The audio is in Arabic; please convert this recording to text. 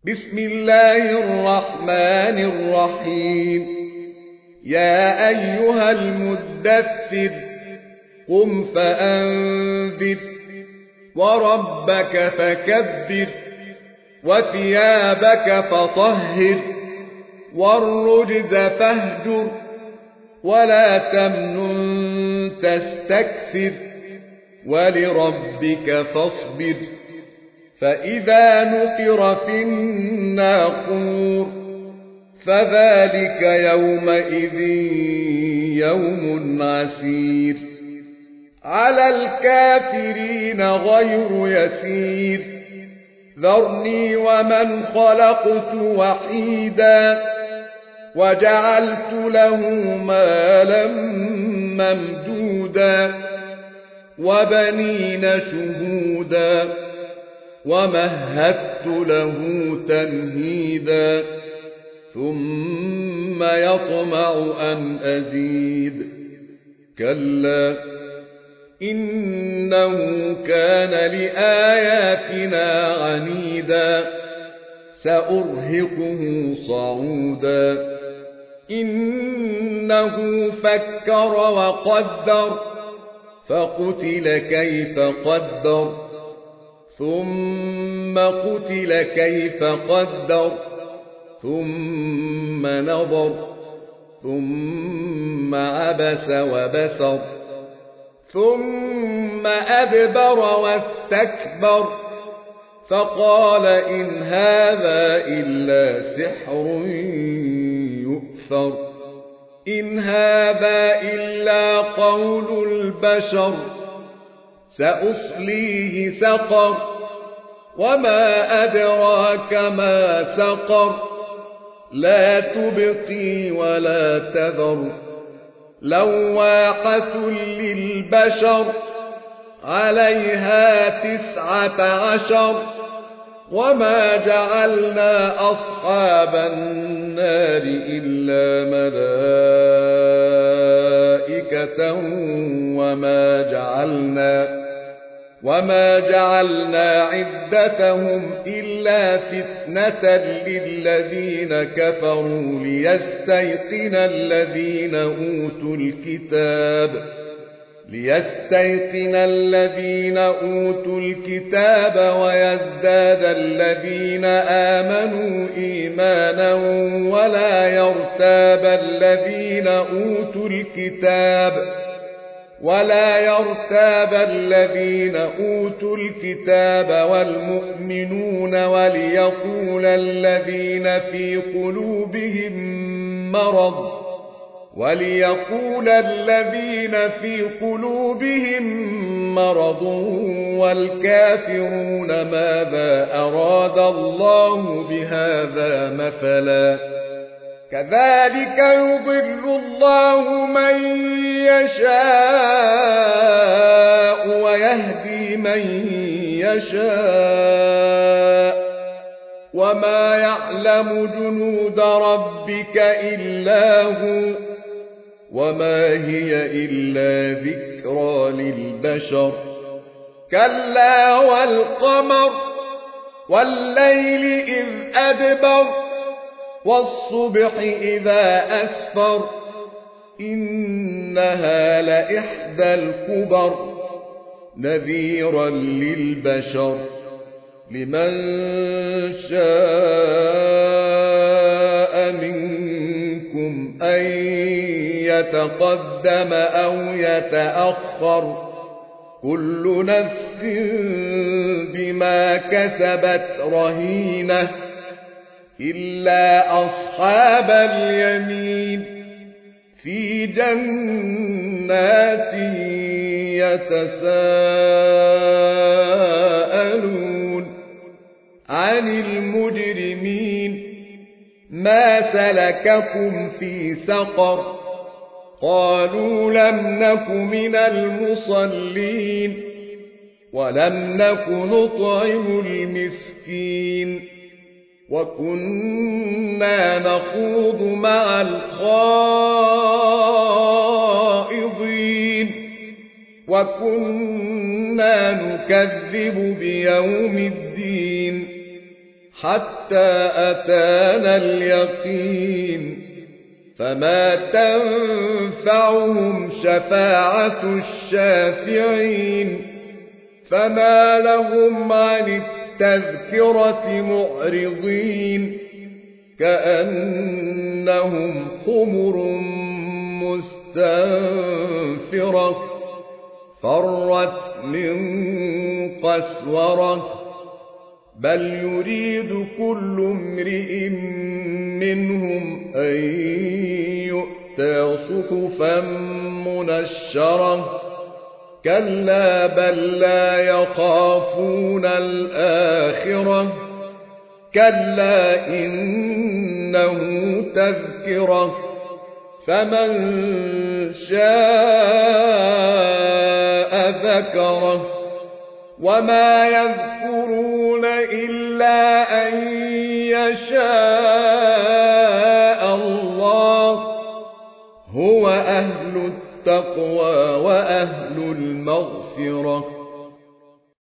بسم الله الرحمن الرحيم. يا أيها المدثر قم فأنذر وربك فكبر وثيابك فطهر والرجز فاهجر ولا تمنن تستكثر ولربك فاصبر. فإذا نقر في الناقور فذلك يومئذ يوم عسير على الكافرين غير يسير. ذرني ومن خلقت وحيدا وجعلت له مالا ممدودا وبنين شهودا ومهدت له تمهيدا ثم يطمع أن أزيد. كلا إنه كان لآياتنا عنيدا سأرهقه صعودا. إنه فكر وقدر فقتل كيف قدر ثم قتل كيف قدر ثم نظر ثم عبس وبسر ثم أدبر واستكبر فقال إن هذا إلا سحر يؤثر. إن هذا إلا قول البشر سأصليه سقر وما أدراك ما سقر لا تبقي ولا تذر لواحة للبشر عليها 19 وما جعلنا أصحاب النار إلا ملائكة وما جعلنا عدتهم إلا فتنة للذين كفروا ليستيقن الذين أوتوا الكتاب ويزداد الذين آمنوا إيمانا ولا يرتاب الذين أوتوا الكتاب والمؤمنون وليقول الذين في قلوبهم مرض والكافرون ماذا أراد الله بهذا مثلا. كذلك يضل الله من يشاء ويهدي من يشاء وما يعلم جنود ربك إلا هو وما هي إلا ذكرى للبشر. كلا والقمر والليل إذ أدبر والصبح إذا أسفر إنها لإحدى الكبر نذيرا للبشر لمن شاء منكم أن يتقدم أو يتأخر كل نفس بما كسبت رهينة إلا أصحاب اليمين في جنات يتساءلون عن المجرمين ما سلككم في سقر قالوا لم نك من المصلين ولم نك نطعم المسكين وكنا نخوض مع الخائضين وكنا نكذب بيوم الدين حتى أتانا اليقين فما تنفعهم شفاعة الشافعين فما لهم عن التذكرة معرضين كأنهم حمر مستنفرة فرت من قسورة بل يريد كل امرئ منهم أن يؤتى صحفا منشرة كلا بل لا يخافون الآخرة كلا إنه تذكرة فمن شاء ذكره وما يذكرون إلا أن يشاء الله هو أهل التقوى وأهل المغفرة